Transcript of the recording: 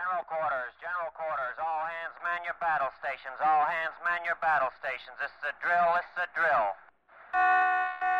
General quarters, general quarters. All hands man your battle stations. All hands man your battle stations. This is a drill, this is a drill.